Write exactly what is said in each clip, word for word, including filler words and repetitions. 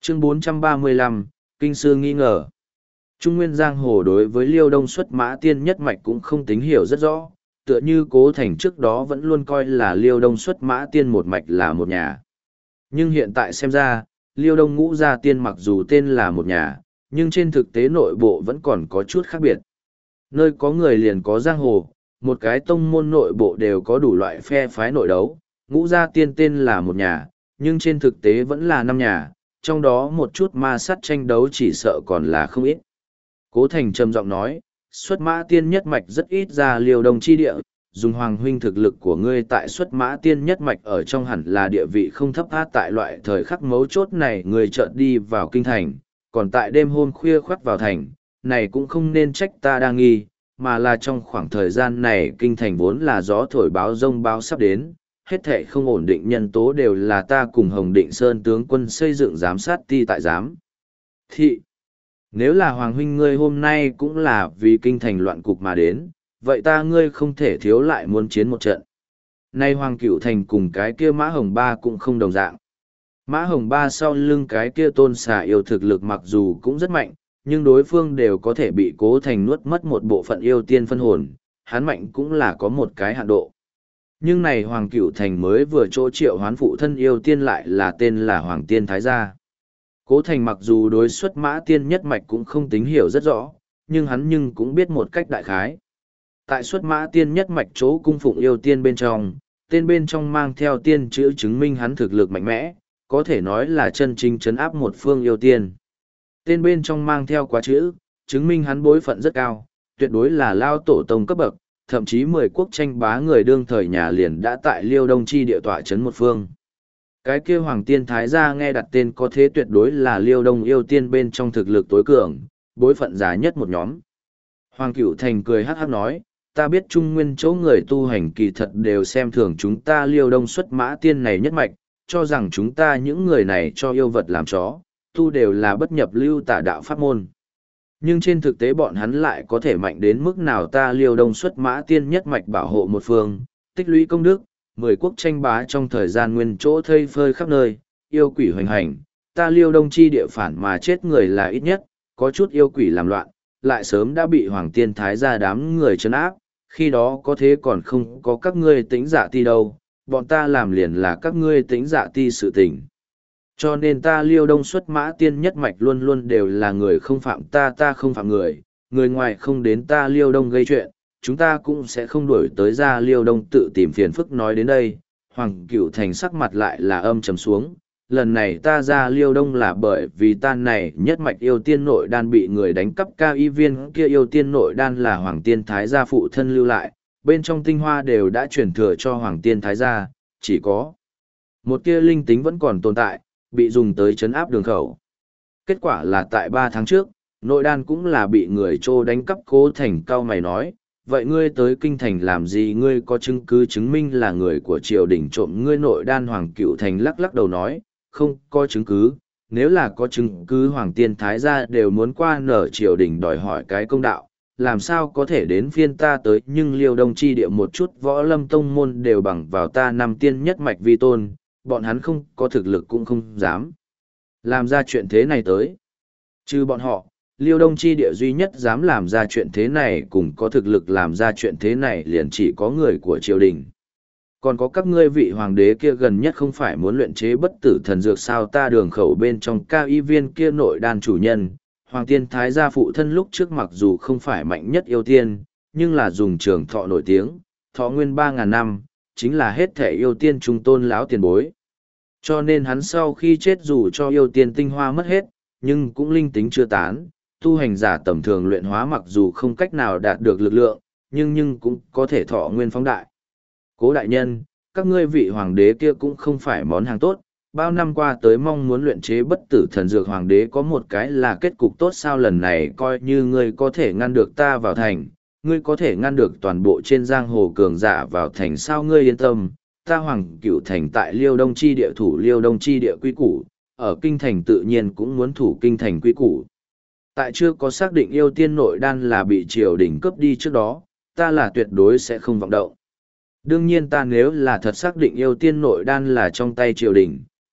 Chương bốn trăm ba mươi lăm, Kinh sư nghi ngờ. Trung Nguyên Giang Hồ đối với Liêu Đông xuất mã tiên nhất mạch cũng không tính hiểu rất rõ, tựa như Cố Thành trước đó vẫn luôn coi là Liêu Đông xuất mã tiên một mạch là một nhà. Nhưng hiện tại xem ra, Liêu Đông ngũ gia tiên mặc dù tên là một nhà, nhưng trên thực tế nội bộ vẫn còn có chút khác biệt. Nơi có người liền có giang hồ, một cái tông môn nội bộ đều có đủ loại phe phái nội đấu, ngũ gia tiên tên là một nhà, nhưng trên thực tế vẫn là năm nhà, trong đó một chút ma sát tranh đấu chỉ sợ còn là không ít. Cố Thành trầm giọng nói, xuất mã tiên nhất mạch rất ít ra Liêu Đông chi địa, dùng Hoàng huynh thực lực của ngươi tại xuất mã tiên nhất mạch ở trong hẳn là địa vị không thấp hát tại loại thời khắc mấu chốt này người chợt đi vào kinh thành, còn tại đêm hôm khuya khoắt vào thành, này cũng không nên trách ta đang nghi, mà là trong khoảng thời gian này kinh thành vốn là gió thổi báo rông báo sắp đến, hết thệ không ổn định nhân tố đều là ta cùng Hồng Định Sơn tướng quân xây dựng giám sát ti tại giám. Thị, nếu là Hoàng huynh ngươi hôm nay cũng là vì kinh thành loạn cục mà đến, vậy ta ngươi không thể thiếu lại muốn chiến một trận. Nay Hoàng Cửu Thành cùng cái kia Mã Hồng Ba cũng không đồng dạng. Mã Hồng Ba sau lưng cái kia tôn xà yêu thực lực mặc dù cũng rất mạnh, nhưng đối phương đều có thể bị Cố Thành nuốt mất một bộ phận yêu tiên phân hồn, hắn mạnh cũng là có một cái hạn độ. Nhưng này Hoàng Cửu Thành mới vừa chỗ triệu hoán phụ thân yêu tiên lại là tên là Hoàng Tiên Thái Gia. Cố Thành mặc dù đối xuất mã tiên nhất mạch cũng không tính hiểu rất rõ, nhưng hắn nhưng cũng biết một cách đại khái. Tại xuất mã tiên nhất mạch chỗ cung phụng yêu tiên bên trong, tên bên trong mang theo tiên chữ chứng minh hắn thực lực mạnh mẽ, có thể nói là chân chính trấn áp một phương yêu tiên. Tên bên trong mang theo quá chữ, chứng minh hắn bối phận rất cao, tuyệt đối là lao tổ tông cấp bậc, thậm chí mười quốc tranh bá người đương thời nhà liền đã tại Liêu Đông chi địa tọa trấn một phương. Cái kia Hoàng Tiên Thái Gia nghe đặt tên có thế tuyệt đối là Liêu Đông yêu tiên bên trong thực lực tối cường, bối phận giá nhất một nhóm. Hoàng Cửu Thành cười hát hát nói, ta biết Trung Nguyên chỗ người tu hành kỳ thật đều xem thường chúng ta Liêu Đông xuất mã tiên này nhất mạch, cho rằng chúng ta những người này cho yêu vật làm chó, tu đều là bất nhập lưu tả đạo pháp môn. Nhưng trên thực tế bọn hắn lại có thể mạnh đến mức nào ta Liêu Đông xuất mã tiên nhất mạch bảo hộ một phương, tích lũy công đức, mười quốc tranh bá trong thời gian nguyên chỗ thây phơi khắp nơi, yêu quỷ hoành hành, ta Liêu Đông chi địa phản mà chết người là ít nhất, có chút yêu quỷ làm loạn, lại sớm đã bị Hoàng Tiên Thái Gia đám người trấn áp, khi đó có thế còn không có các ngươi tính dạ ti đâu, bọn ta làm liền là các ngươi tính dạ ti sự tình. Cho nên ta Liêu Đông xuất mã tiên nhất mạch luôn luôn đều là người không phạm ta ta không phạm người, người ngoài không đến ta Liêu Đông gây chuyện, chúng ta cũng sẽ không đuổi tới ra Liêu Đông tự tìm phiền phức. Nói đến đây, Hoàng Cửu Thành sắc mặt lại là âm trầm xuống, lần này ta ra Liêu Đông là bởi vì ta này nhất mạch yêu tiên nội đan bị người đánh cắp cao y viên kia yêu tiên nội đan là Hoàng Tiên Thái Gia phụ thân lưu lại, bên trong tinh hoa đều đã chuyển thừa cho Hoàng Tiên Thái Gia, chỉ có một kia linh tính vẫn còn tồn tại, bị dùng tới chấn áp đường khẩu. Kết quả là tại ba tháng trước, nội đan cũng là bị người Trô đánh cắp. Cố Thành cao mày nói, vậy ngươi tới kinh thành làm gì, ngươi có chứng cứ chứng minh là người của triều đình trộm ngươi nội đan? Hoàng Cửu Thành lắc lắc đầu nói, không có chứng cứ, nếu là có chứng cứ Hoàng Tiên Thái Gia đều muốn qua nở triều đình đòi hỏi cái công đạo, làm sao có thể đến phiên ta tới? Nhưng Liêu Đông chi địa một chút võ lâm tông môn đều bằng vào ta năm tiên nhất mạch vi tôn, bọn hắn không có thực lực cũng không dám làm ra chuyện thế này tới. Trừ bọn họ, Liêu Đông chi địa duy nhất dám làm ra chuyện thế này cùng có thực lực làm ra chuyện thế này liền chỉ có người của triều đình. Còn có các ngươi vị hoàng đế kia gần nhất không phải muốn luyện chế bất tử thần dược sao? Ta đường khẩu bên trong cao y viên kia nội đan chủ nhân, Hoàng Tiên Thái Gia phụ thân lúc trước mặc dù không phải mạnh nhất yêu tiên, nhưng là dùng trường thọ nổi tiếng, thọ nguyên ba ngàn năm, chính là hết thể yêu tiên trung tôn lão tiền bối. Cho nên hắn sau khi chết dù cho yêu tiên tinh hoa mất hết, nhưng cũng linh tính chưa tán, tu hành giả tầm thường luyện hóa mặc dù không cách nào đạt được lực lượng, nhưng nhưng cũng có thể thọ nguyên phóng đại. Cố đại nhân, các ngươi vị hoàng đế kia cũng không phải món hàng tốt, bao năm qua tới mong muốn luyện chế bất tử thần dược hoàng đế có một cái là kết cục tốt sao? Lần này coi như ngươi có thể ngăn được ta vào thành, ngươi có thể ngăn được toàn bộ trên giang hồ cường giả vào thành sao? Ngươi yên tâm, ta Hoàng Cửu Thành tại Liêu Đông chi địa thủ Liêu Đông chi địa quy củ, ở kinh thành tự nhiên cũng muốn thủ kinh thành quy củ. Tại chưa có xác định yêu tiên nội đan là bị triều đình cướp đi trước đó, ta là tuyệt đối sẽ không vọng động. Đương nhiên ta nếu là thật xác định yêu tiên nội đan là trong tay triều đình,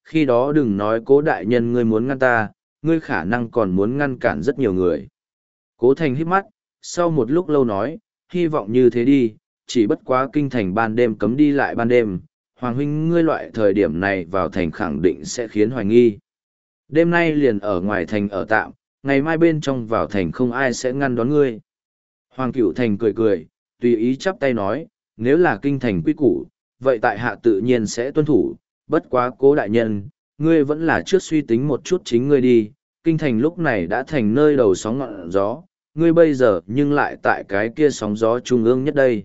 khi đó đừng nói Cố đại nhân ngươi muốn ngăn ta, ngươi khả năng còn muốn ngăn cản rất nhiều người. Cố Thành híp mắt, sau một lúc lâu nói, hy vọng như thế đi, chỉ bất quá kinh thành ban đêm cấm đi lại ban đêm, Hoàng huynh ngươi loại thời điểm này vào thành khẳng định sẽ khiến hoài nghi. Đêm nay liền ở ngoài thành ở tạm, ngày mai bên trong vào thành không ai sẽ ngăn đón ngươi. Hoàng Cửu Thành cười cười, tùy ý chắp tay nói, nếu là kinh thành quy củ, vậy tại hạ tự nhiên sẽ tuân thủ, bất quá Cố đại nhân, ngươi vẫn là trước suy tính một chút chính ngươi đi, kinh thành lúc này đã thành nơi đầu sóng ngọn gió, ngươi bây giờ nhưng lại tại cái kia sóng gió trung ương nhất đây.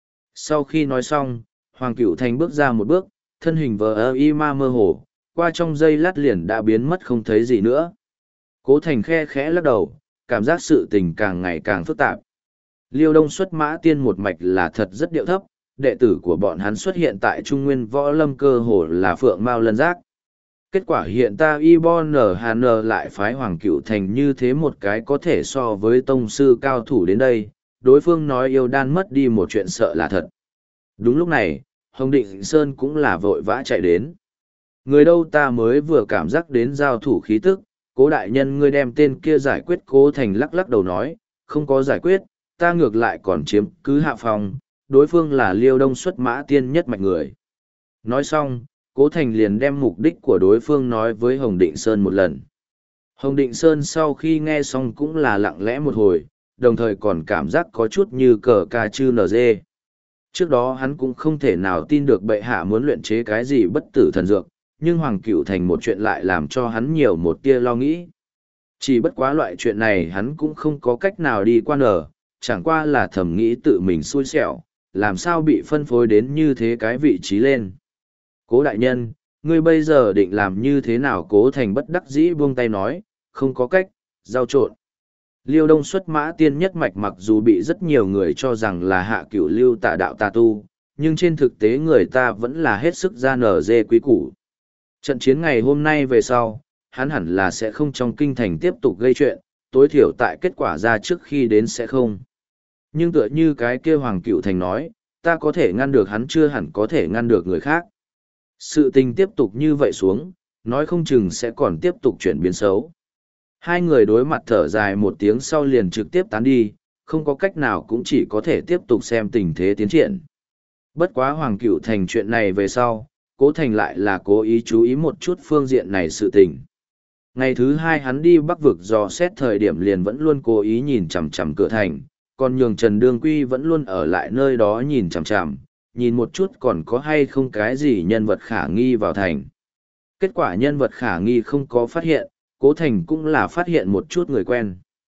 Sau khi nói xong, Hoàng Cửu Thành bước ra một bước, thân hình vờ ơ y ma mơ hồ, qua trong giây lát liền đã biến mất không thấy gì nữa. Cố Thành khe khẽ lắc đầu, cảm giác sự tình càng ngày càng phức tạp. Liêu Đông xuất mã tiên một mạch là thật rất điệu thấp, đệ tử của bọn hắn xuất hiện tại Trung Nguyên Võ Lâm cơ hồ là phượng mao lân giác. Kết quả hiện ta Ibon Hà N lại phái Hoàng Cửu Thành như thế một cái có thể so với tông sư cao thủ đến đây, đối phương nói yêu đan mất đi một chuyện sợ là thật. Đúng lúc này, Hồng Định Sơn cũng là vội vã chạy đến. Người đâu ta mới vừa cảm giác đến giao thủ khí tức, Cố đại nhân ngươi đem tên kia giải quyết. Cố Thành lắc lắc đầu nói, không có giải quyết, ta ngược lại còn chiếm cứ hạ phòng, đối phương là Liêu Đông xuất mã tiên nhất mạch người. Nói xong, Cố Thành liền đem mục đích của đối phương nói với Hồng Định Sơn một lần. Hồng Định Sơn sau khi nghe xong cũng là lặng lẽ một hồi, đồng thời còn cảm giác có chút như cờ ca chư nờ dê. Trước đó hắn cũng không thể nào tin được bệ hạ muốn luyện chế cái gì bất tử thần dược, nhưng Hoàng Cửu Thành một chuyện lại làm cho hắn nhiều một tia lo nghĩ. Chỉ bất quá loại chuyện này hắn cũng không có cách nào đi qua nở, chẳng qua là thầm nghĩ tự mình xui xẻo, làm sao bị phân phối đến như thế cái vị trí lên. Cố đại nhân, ngươi bây giờ định làm như thế nào? Cố Thành bất đắc dĩ buông tay nói, không có cách, giao trộn. Liêu Đông xuất mã tiên nhất mạch mặc dù bị rất nhiều người cho rằng là hạ cửu lưu tà đạo tà tu, nhưng trên thực tế người ta vẫn là hết sức ra nở dê quý củ. Trận chiến ngày hôm nay về sau, hắn hẳn là sẽ không trong kinh thành tiếp tục gây chuyện, tối thiểu tại kết quả ra trước khi đến sẽ không. Nhưng tựa như cái kia Hoàng Cửu Thành nói, ta có thể ngăn được hắn chưa hẳn có thể ngăn được người khác. Sự tình tiếp tục như vậy xuống, nói không chừng sẽ còn tiếp tục chuyển biến xấu. Hai người đối mặt thở dài một tiếng sau liền trực tiếp tán đi, không có cách nào cũng chỉ có thể tiếp tục xem tình thế tiến triển. Bất quá Hoàng Cửu Thành chuyện này về sau, Cố Thành lại là cố ý chú ý một chút phương diện này sự tình. Ngày thứ hai hắn đi Bắc vực dò xét thời điểm liền vẫn luôn cố ý nhìn chằm chằm cửa thành, còn nhường Trần Đương Quy vẫn luôn ở lại nơi đó nhìn chằm chằm, nhìn một chút còn có hay không cái gì nhân vật khả nghi vào thành. Kết quả nhân vật khả nghi không có phát hiện, Cố Thành cũng là phát hiện một chút người quen.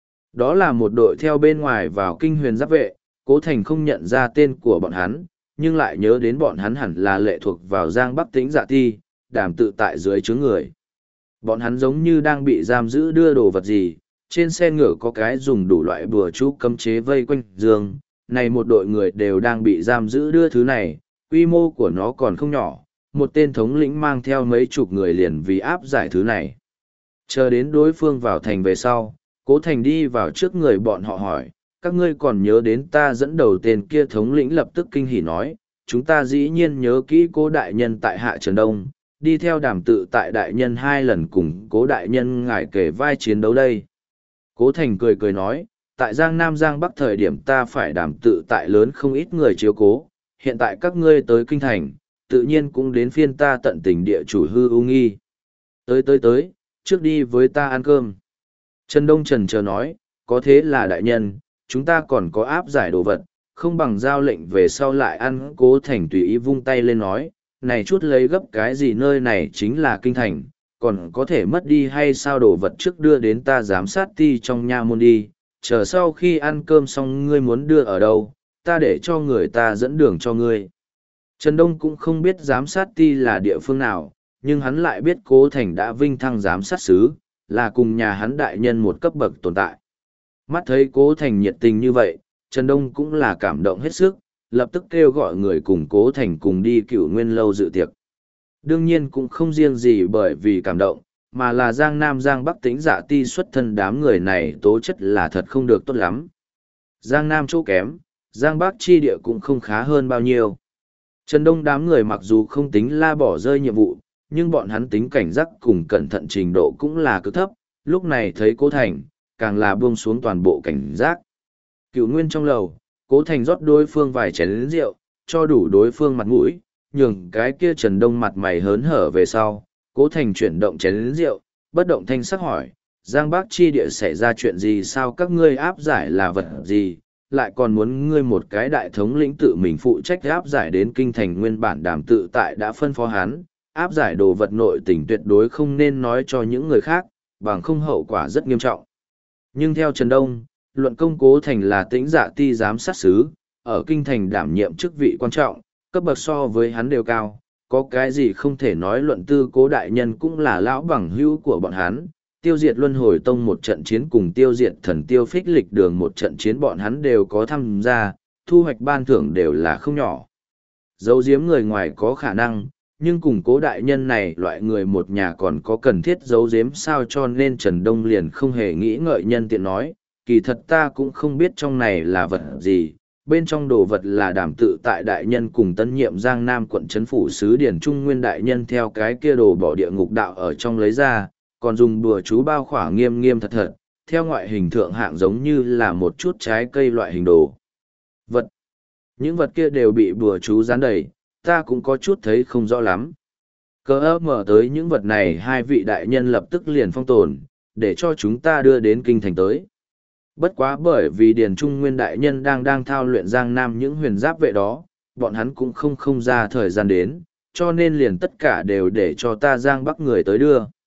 Đó là một đội theo bên ngoài vào kinh huyền giáp vệ, Cố Thành không nhận ra tên của bọn hắn, nhưng lại nhớ đến bọn hắn hẳn là lệ thuộc vào Giang Bắc Tĩnh Dạ Ti, đàm tự tại dưới chướng người. Bọn hắn giống như đang bị giam giữ đưa đồ vật gì, trên xe ngựa có cái dùng đủ loại bùa chú cấm chế vây quanh giường, này một đội người đều đang bị giam giữ đưa thứ này, quy mô của nó còn không nhỏ, một tên thống lĩnh mang theo mấy chục người liền vì áp giải thứ này. Chờ đến đối phương vào thành về sau, Cố Thành đi vào trước người bọn họ hỏi, các ngươi còn nhớ đến ta dẫn đầu tên kia? Thống lĩnh lập tức kinh hỉ nói, chúng ta dĩ nhiên nhớ kỹ Cố đại nhân tại Hạ Trần Đông, đi theo đàm tự tại đại nhân hai lần cùng Cố đại nhân ngài kể vai chiến đấu đây. Cố Thành cười cười nói, tại Giang Nam Giang Bắc thời điểm ta phải đàm tự tại lớn không ít người chiếu cố, hiện tại các ngươi tới kinh thành, tự nhiên cũng đến phiên ta tận tình địa chủ hư ưu nghi. Tới tới tới, trước đi với ta ăn cơm. Trần Đông Trần chờ nói, có thế là đại nhân, chúng ta còn có áp giải đồ vật, không bằng giao lệnh về sau lại ăn. Cố Thành tùy ý vung tay lên nói, này chút lấy gấp cái gì, nơi này chính là kinh thành, còn có thể mất đi hay sao? Đồ vật trước đưa đến ta giám sát ti trong nha môn đi, chờ sau khi ăn cơm xong ngươi muốn đưa ở đâu, ta để cho người ta dẫn đường cho ngươi. Trần Đông cũng không biết giám sát ti là địa phương nào, nhưng hắn lại biết Cố Thành đã vinh thăng giám sát sứ, là cùng nhà hắn đại nhân một cấp bậc tồn tại. Mắt thấy Cố Thành nhiệt tình như vậy, Trần Đông cũng là cảm động hết sức, lập tức kêu gọi người cùng Cố Thành cùng đi Cửu Nguyên lâu dự tiệc. Đương nhiên cũng không riêng gì bởi vì cảm động, mà là Giang Nam Giang Bắc Tĩnh Dạ Ti xuất thân đám người này tố chất là thật không được tốt lắm. Giang Nam chỗ kém, Giang Bắc chi địa cũng không khá hơn bao nhiêu. Trần Đông đám người mặc dù không tính la bỏ rơi nhiệm vụ, nhưng bọn hắn tính cảnh giác cùng cẩn thận trình độ cũng là cực thấp, lúc này thấy Cố Thành, càng là buông xuống toàn bộ cảnh giác. Cựu nguyên trong lầu, Cố Thành rót đối phương vài chén rượu, cho đủ đối phương mặt mũi, nhường cái kia Trần Đông mặt mày hớn hở về sau, Cố Thành chuyển động chén rượu, bất động thanh sắc hỏi, Giang Bắc chi địa xảy ra chuyện gì, sao các ngươi áp giải là vật gì, lại còn muốn ngươi một cái đại thống lĩnh tự mình phụ trách áp giải đến kinh thành. Nguyên bản Đàm Tự Tại đã phân phó hắn, áp giải đồ vật nội tình tuyệt đối không nên nói cho những người khác, bằng không hậu quả rất nghiêm trọng. Nhưng theo Trần Đông, luận công Cố Thành là Tĩnh Dạ Ti giám sát sứ, ở kinh thành đảm nhiệm chức vị quan trọng, cấp bậc so với hắn đều cao, có cái gì không thể nói. Luận tư Cố đại nhân cũng là lão bằng hữu của bọn hắn, tiêu diệt Luân Hồi Tông một trận chiến cùng tiêu diệt Thần Tiêu Phích Lịch Đường một trận chiến bọn hắn đều có tham gia, thu hoạch ban thưởng đều là không nhỏ. Giấu giếm người ngoài có khả năng, nhưng cùng Cố đại nhân này loại người một nhà còn có cần thiết giấu giếm sao, cho nên Trần Đông liền không hề nghĩ ngợi nhân tiện nói, kỳ thật ta cũng không biết trong này là vật gì, bên trong đồ vật là Đàm Tự Tại đại nhân cùng tân nhiệm Giang Nam quận trấn phủ sứ Điển Trung Nguyên đại nhân theo cái kia đồ bỏ địa ngục đạo ở trong lấy ra, còn dùng đùa chú bao khỏa nghiêm nghiêm thật thật, theo ngoại hình thượng hạng giống như là một chút trái cây loại hình đồ vật. Những vật kia đều bị bùa chú dán đầy, ta cũng có chút thấy không rõ lắm. Cờ ấp mở tới những vật này, hai vị đại nhân lập tức liền phong tồn, để cho chúng ta đưa đến kinh thành tới. Bất quá bởi vì Điền Trung Nguyên đại nhân đang đang thao luyện Giang Nam những huyền giáp vệ đó, bọn hắn cũng không không ra thời gian đến, cho nên liền tất cả đều để cho ta Giang Bắc người tới đưa.